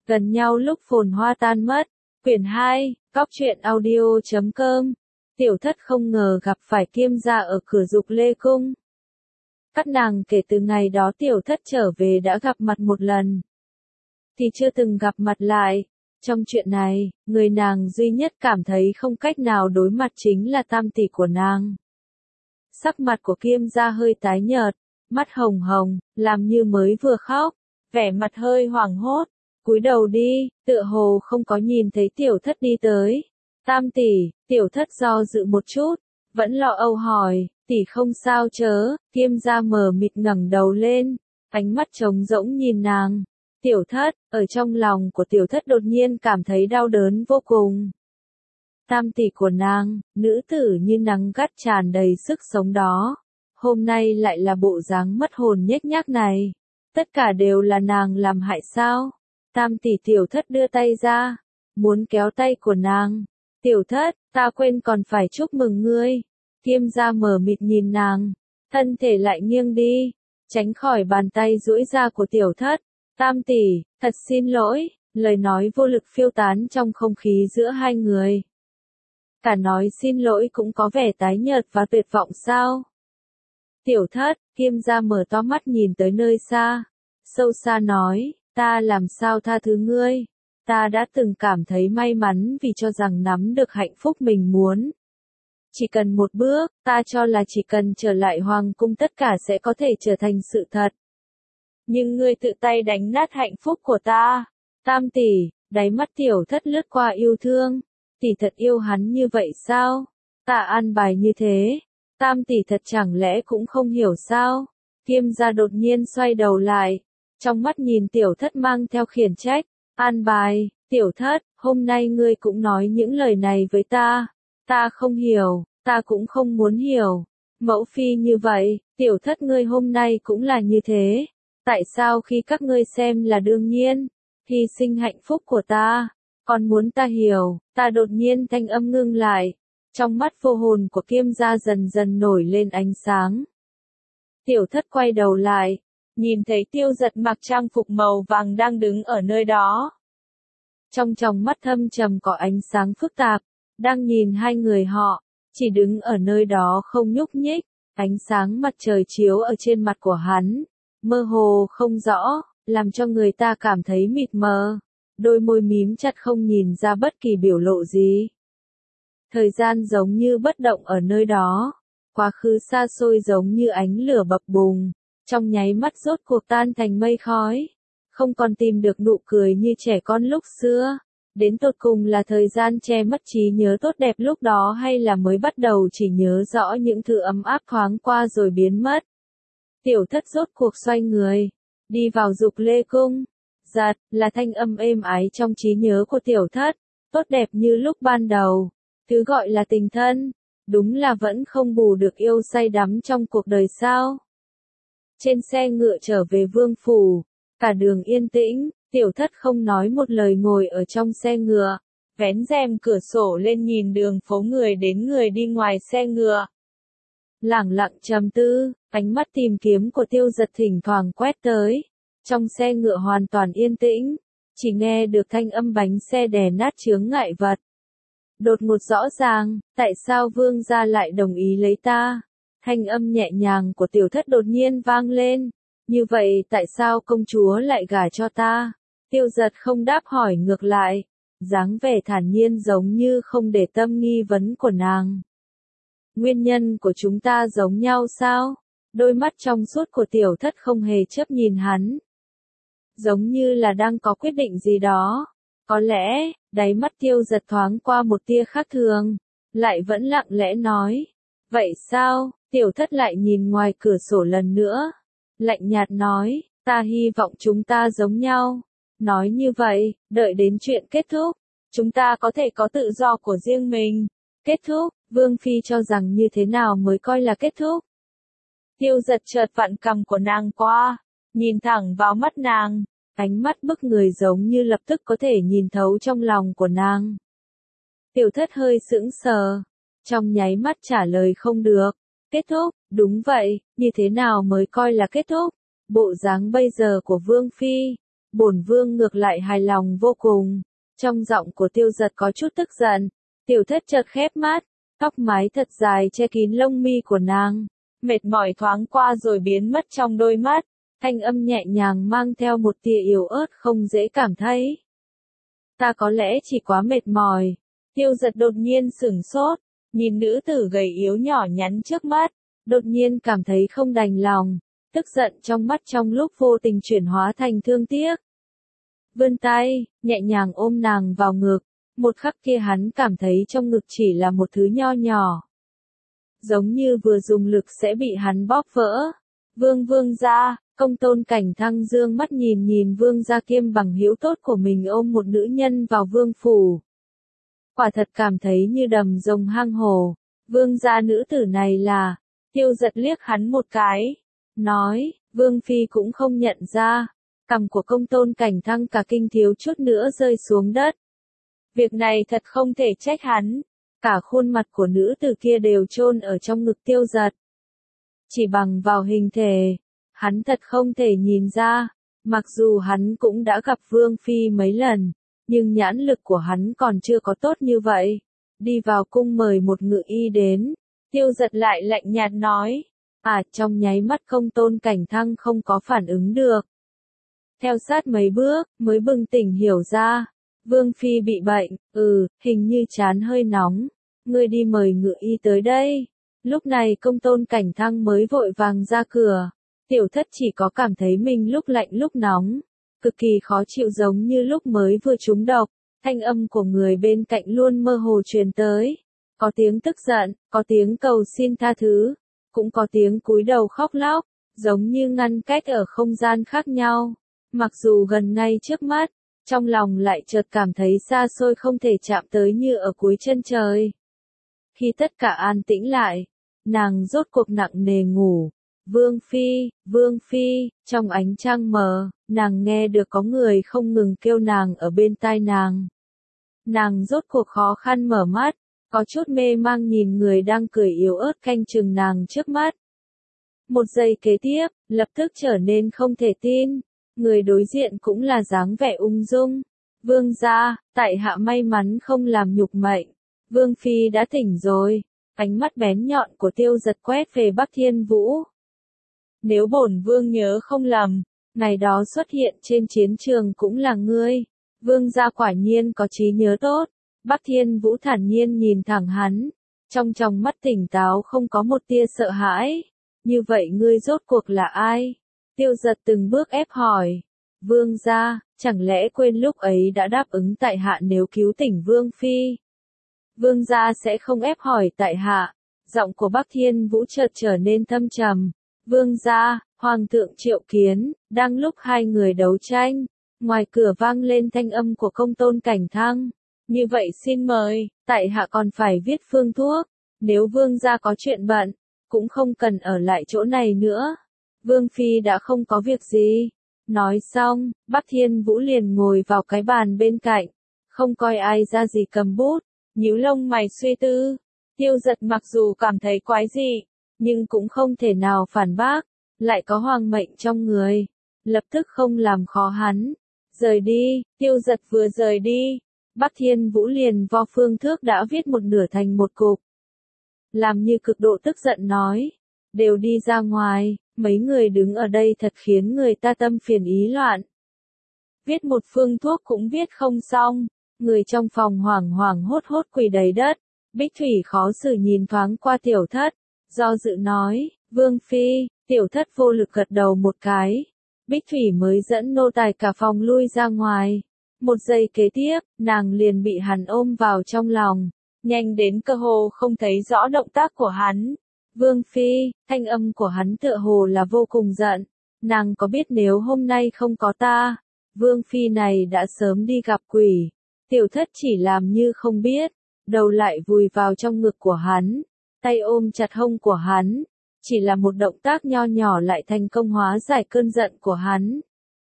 Gần nhau lúc phồn hoa tan mất. Quyển 2, Cóc truyện audio.com. Tiểu thất không ngờ gặp phải Kiêm gia ở cửa Dục Lê Cung. Các nàng kể từ ngày đó tiểu thất trở về đã gặp mặt một lần, thì chưa từng gặp mặt lại. Trong chuyện này, người nàng duy nhất cảm thấy không cách nào đối mặt chính là tam tỷ của nàng. Sắc mặt của Kiêm gia hơi tái nhợt, mắt hồng hồng, làm như mới vừa khóc, vẻ mặt hơi hoảng hốt, cúi đầu đi, tựa hồ không có nhìn thấy tiểu thất đi tới. Tam tỷ, tiểu thất do dự một chút, vẫn lo âu hỏi, tỷ không sao chớ. Kiêm gia mờ mịt ngẩng đầu lên, ánh mắt trống rỗng nhìn nàng. Tiểu thất, ở trong lòng của tiểu thất đột nhiên cảm thấy đau đớn vô cùng. Tam tỷ của nàng, nữ tử như nắng gắt tràn đầy sức sống đó, hôm nay lại là bộ dáng mất hồn nhếch nhác này. Tất cả đều là nàng làm hại sao? Tam tỷ tiểu thất đưa tay ra, muốn kéo tay của nàng. Tiểu thất, ta quên còn phải chúc mừng ngươi. Kiêm gia mờ mịt nhìn nàng, thân thể lại nghiêng đi, tránh khỏi bàn tay duỗi ra của tiểu thất. Tam tỷ, thật xin lỗi, lời nói vô lực phiêu tán trong không khí giữa hai người. Cả nói xin lỗi cũng có vẻ tái nhợt và tuyệt vọng sao? Tiểu thất, Kiêm gia mở to mắt nhìn tới nơi xa, sâu xa nói, ta làm sao tha thứ ngươi? Ta đã từng cảm thấy may mắn vì cho rằng nắm được hạnh phúc mình muốn. Chỉ cần một bước, ta cho là chỉ cần trở lại hoàng cung tất cả sẽ có thể trở thành sự thật. Nhưng ngươi tự tay đánh nát hạnh phúc của ta. Tam tỷ, đáy mắt tiểu thất lướt qua yêu thương. Tỷ thật yêu hắn như vậy sao? Ta an bài như thế. Tam tỷ thật chẳng lẽ cũng không hiểu sao? Kiêm gia đột nhiên xoay đầu lại, trong mắt nhìn tiểu thất mang theo khiển trách. An bài, tiểu thất, hôm nay ngươi cũng nói những lời này với ta. Ta không hiểu, ta cũng không muốn hiểu. Mẫu phi như vậy, tiểu thất ngươi hôm nay cũng là như thế. Tại sao khi các ngươi xem là đương nhiên, hy sinh hạnh phúc của ta, còn muốn ta hiểu? Ta đột nhiên thanh âm ngưng lại, trong mắt vô hồn của Kiêm gia dần dần nổi lên ánh sáng. Tiểu thất quay đầu lại, nhìn thấy Tiêu Giật mặc trang phục màu vàng đang đứng ở nơi đó. Trong tròng mắt thâm trầm có ánh sáng phức tạp, đang nhìn hai người họ, chỉ đứng ở nơi đó không nhúc nhích, ánh sáng mặt trời chiếu ở trên mặt của hắn, mơ hồ không rõ, làm cho người ta cảm thấy mịt mờ, đôi môi mím chặt không nhìn ra bất kỳ biểu lộ gì. Thời gian giống như bất động ở nơi đó, quá khứ xa xôi giống như ánh lửa bập bùng, trong nháy mắt rốt cuộc tan thành mây khói, không còn tìm được nụ cười như trẻ con lúc xưa. Đến tột cùng là thời gian che mất trí nhớ tốt đẹp lúc đó hay là mới bắt đầu chỉ nhớ rõ những thứ ấm áp thoáng qua rồi biến mất. Tiểu thất rốt cuộc xoay người, đi vào Dục Lê Cung. Giật, là thanh âm êm ái trong trí nhớ của tiểu thất, tốt đẹp như lúc ban đầu. Thứ gọi là tình thân, đúng là vẫn không bù được yêu say đắm trong cuộc đời sao. Trên xe ngựa trở về vương phủ, cả đường yên tĩnh, tiểu thất không nói một lời ngồi ở trong xe ngựa, vén rèm cửa sổ lên nhìn đường phố người đến người đi ngoài xe ngựa. Lẳng lặng trầm tư, ánh mắt tìm kiếm của Tiêu Giật thỉnh thoảng quét tới. Trong xe ngựa hoàn toàn yên tĩnh, chỉ nghe được thanh âm bánh xe đè nát chướng ngại vật. Đột ngột rõ ràng, tại sao vương gia lại đồng ý lấy ta? Thanh âm nhẹ nhàng của tiểu thất đột nhiên vang lên. Như vậy tại sao công chúa lại gả cho ta? Tiêu Giật không đáp hỏi ngược lại, dáng vẻ thản nhiên giống như không để tâm nghi vấn của nàng. Nguyên nhân của chúng ta giống nhau sao? Đôi mắt trong suốt của tiểu thất không hề chớp nhìn hắn. Giống như là đang có quyết định gì đó. Có lẽ, đáy mắt Tiêu Giật thoáng qua một tia khác thường, lại vẫn lặng lẽ nói. Vậy sao? Tiểu thất lại nhìn ngoài cửa sổ lần nữa. Lạnh nhạt nói, ta hy vọng chúng ta giống nhau. Nói như vậy, đợi đến chuyện kết thúc, chúng ta có thể có tự do của riêng mình. Kết thúc, Vương Phi cho rằng như thế nào mới coi là kết thúc? Tiêu Giật chợt vặn cằm của nàng qua, nhìn thẳng vào mắt nàng, ánh mắt bức người giống như lập tức có thể nhìn thấu trong lòng của nàng. Tiểu thất hơi sững sờ, trong nháy mắt trả lời không được. Kết thúc, đúng vậy, như thế nào mới coi là kết thúc? Bộ dáng bây giờ của Vương Phi, bổn vương ngược lại hài lòng vô cùng. Trong giọng của Tiêu Giật có chút tức giận, Tiểu Thất chợt khép mắt, tóc mái thật dài che kín lông mi của nàng, mệt mỏi thoáng qua rồi biến mất trong đôi mắt, thanh âm nhẹ nhàng mang theo một tia yếu ớt không dễ cảm thấy. Ta có lẽ chỉ quá mệt mỏi. Tiêu Giật đột nhiên sửng sốt, nhìn nữ tử gầy yếu nhỏ nhắn trước mắt, đột nhiên cảm thấy không đành lòng, tức giận trong mắt trong lúc vô tình chuyển hóa thành thương tiếc. Vươn tay, nhẹ nhàng ôm nàng vào ngực, một khắc kia hắn cảm thấy trong ngực chỉ là một thứ nho nhỏ. Giống như vừa dùng lực sẽ bị hắn bóp vỡ. Vương gia, Công Tôn Cảnh Thăng dương mắt nhìn nhìn vương gia kiêm bằng hữu tốt của mình ôm một nữ nhân vào vương phủ. Quả thật cảm thấy như đầm rồng hang hồ. Vương gia nữ tử này là, Tiêu Giật liếc hắn một cái, nói, Vương Phi cũng không nhận ra. Cằm của Công Tôn Cảnh Thăng cả kinh thiếu chút nữa rơi xuống đất. Việc này thật không thể trách hắn. Cả khuôn mặt của nữ tử kia đều chôn ở trong ngực Tiêu Giật. Chỉ bằng vào hình thể, hắn thật không thể nhìn ra. Mặc dù hắn cũng đã gặp Vương Phi mấy lần, nhưng nhãn lực của hắn còn chưa có tốt như vậy. Đi vào cung mời một ngự y đến, Tiêu Giật lại lạnh nhạt nói. Trong nháy mắt Công Tôn Cảnh Thăng không có phản ứng được. Theo sát mấy bước, mới bừng tỉnh hiểu ra. Vương Phi bị bệnh, hình như trán hơi nóng. Ngươi đi mời ngự y tới đây. Lúc này Công Tôn Cảnh Thăng mới vội vàng ra cửa. Tiểu Thất chỉ có cảm thấy mình lúc lạnh lúc nóng. Cực kỳ khó chịu giống như lúc mới vừa trúng độc. Thanh âm của người bên cạnh luôn mơ hồ truyền tới. Có tiếng tức giận, có tiếng cầu xin tha thứ. Cũng có tiếng cúi đầu khóc lóc. Giống như ngăn cách ở không gian khác nhau. Mặc dù gần ngay trước mắt, trong lòng lại chợt cảm thấy xa xôi không thể chạm tới như ở cuối chân trời. Khi tất cả an tĩnh lại, nàng rốt cuộc nặng nề ngủ. Vương Phi, trong ánh trăng mờ, nàng nghe được có người không ngừng kêu nàng ở bên tai nàng. Nàng rốt cuộc khó khăn mở mắt, có chút mê mang nhìn người đang cười yếu ớt canh chừng nàng trước mắt. Một giây kế tiếp, lập tức trở nên không thể tin. Người đối diện cũng là dáng vẻ ung dung. Vương gia, tại hạ may mắn không làm nhục mệnh. Vương Phi đã tỉnh rồi. Ánh mắt bén nhọn của Tiêu Giật quét về Bắc Thiên Vũ. Nếu bổn vương nhớ không lầm, ngày đó xuất hiện trên chiến trường cũng là ngươi. Vương gia quả nhiên có trí nhớ tốt. Bắc Thiên Vũ thản nhiên nhìn thẳng hắn. Trong tròng mắt tỉnh táo không có một tia sợ hãi. Như vậy ngươi rốt cuộc là ai? Tiêu Giật từng bước ép hỏi. Vương gia, chẳng lẽ quên lúc ấy đã đáp ứng tại hạ nếu cứu tỉnh Vương Phi? Vương gia sẽ không ép hỏi tại hạ. Giọng của Bắc Thiên Vũ chợt trở nên thâm trầm. Vương gia, Hoàng thượng triệu kiến, đang lúc hai người đấu tranh. Ngoài cửa vang lên thanh âm của Công Tôn Cảnh Thăng. Như vậy xin mời, tại hạ còn phải viết phương thuốc. Nếu vương gia có chuyện bận, cũng không cần ở lại chỗ này nữa. Vương Phi đã không có việc gì. Nói xong, Bắc Thiên Vũ liền ngồi vào cái bàn bên cạnh. Không coi ai ra gì cầm bút, nhíu lông mày suy tư. Tiêu Giật mặc dù cảm thấy quái dị, nhưng cũng không thể nào phản bác. Lại có hoàng mệnh trong người. Lập tức không làm khó hắn. Rời đi, Tiêu Giật vừa rời đi. Bắc Thiên Vũ liền vo phương thước đã viết một nửa thành một cục. Làm như cực độ tức giận nói. Đều đi ra ngoài, mấy người đứng ở đây thật khiến người ta tâm phiền ý loạn. Viết một phương thuốc cũng viết không xong. Người trong phòng hoảng hoảng hốt hốt quỳ đầy đất. Bích Thủy khó xử nhìn thoáng qua Tiểu Thất. Do dự nói, Vương Phi, Tiểu Thất vô lực gật đầu một cái. Bích Thủy mới dẫn nô tài cả phòng lui ra ngoài. Một giây kế tiếp, nàng liền bị hắn ôm vào trong lòng. Nhanh đến cơ hồ không thấy rõ động tác của hắn. Vương Phi, thanh âm của hắn tựa hồ là vô cùng giận. Nàng có biết nếu hôm nay không có ta, Vương Phi này đã sớm đi gặp quỷ. Tiểu Thất chỉ làm như không biết, đầu lại vùi vào trong ngực của hắn, tay ôm chặt hông của hắn. Chỉ là một động tác nho nhỏ lại thành công hóa giải cơn giận của hắn.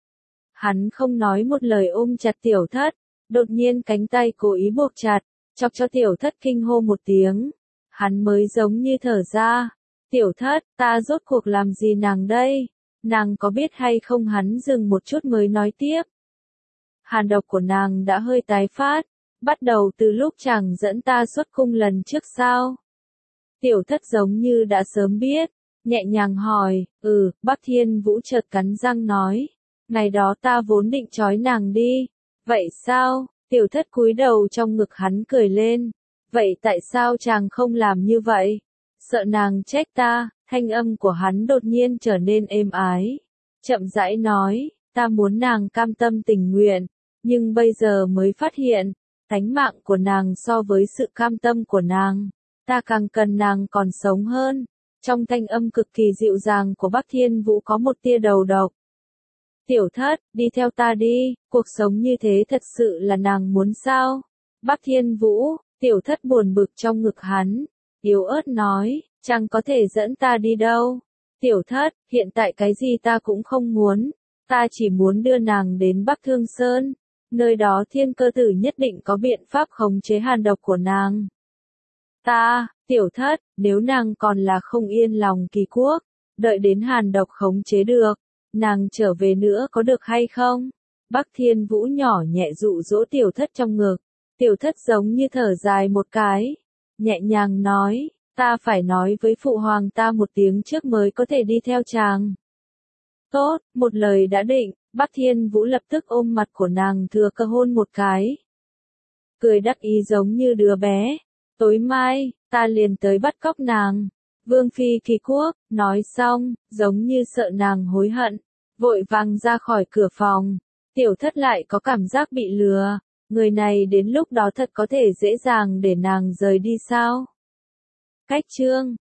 Hắn không nói một lời ôm chặt Tiểu Thất, đột nhiên cánh tay cố ý buộc chặt, chọc cho Tiểu Thất kinh hô một tiếng. Hắn mới giống như thở ra. Tiểu Thất, ta rốt cuộc làm gì nàng đây? Nàng có biết hay không? Hắn dừng một chút mới nói tiếp. hàn độc của nàng đã hơi tái phát, bắt đầu từ lúc chàng dẫn ta xuất cung lần trước sao? Tiểu thất giống như đã sớm biết, nhẹ nhàng hỏi, Bắc Thiên Vũ chợt cắn răng nói, ngày đó ta vốn định trói nàng đi, vậy sao? Tiểu thất cúi đầu trong ngực hắn cười lên, vậy tại sao chàng không làm như vậy? Sợ nàng trách ta, thanh âm của hắn đột nhiên trở nên êm ái, chậm rãi nói, ta muốn nàng cam tâm tình nguyện, nhưng bây giờ mới phát hiện, tánh mạng của nàng so với sự cam tâm của nàng, ta càng cần nàng còn sống hơn. Trong thanh âm cực kỳ dịu dàng của Bắc Thiên Vũ có một tia đầu độc. Tiểu thất, đi theo ta đi, cuộc sống như thế thật sự là nàng muốn sao? Bắc Thiên Vũ, tiểu thất buồn bực trong ngực hắn, yếu ớt nói, chẳng có thể dẫn ta đi đâu. Tiểu thất, hiện tại cái gì ta cũng không muốn, ta chỉ muốn đưa nàng đến Bắc Thương Sơn, nơi đó Thiên Cơ Tử nhất định có biện pháp khống chế hàn độc của nàng. Tiểu thất, nếu nàng còn là không yên lòng Kỳ Quốc, đợi đến hàn độc khống chế được, nàng trở về nữa có được hay không? Bắc Thiên Vũ nhỏ nhẹ dụ dỗ tiểu thất trong ngực, tiểu thất giống như thở dài một cái, nhẹ nhàng nói, ta phải nói với phụ hoàng ta một tiếng trước mới có thể đi theo chàng. Tốt, một lời đã định, Bắc Thiên Vũ lập tức ôm mặt của nàng thừa cơ hôn một cái. Cười đắc ý giống như đứa bé, tối mai, ta liền tới bắt cóc nàng. Vương Phi Kỳ Quốc, nói xong, giống như sợ nàng hối hận, vội vàng ra khỏi cửa phòng. Tiểu thất lại có cảm giác bị lừa, người này đến lúc đó thật có thể dễ dàng để nàng rời đi sao? Cách chương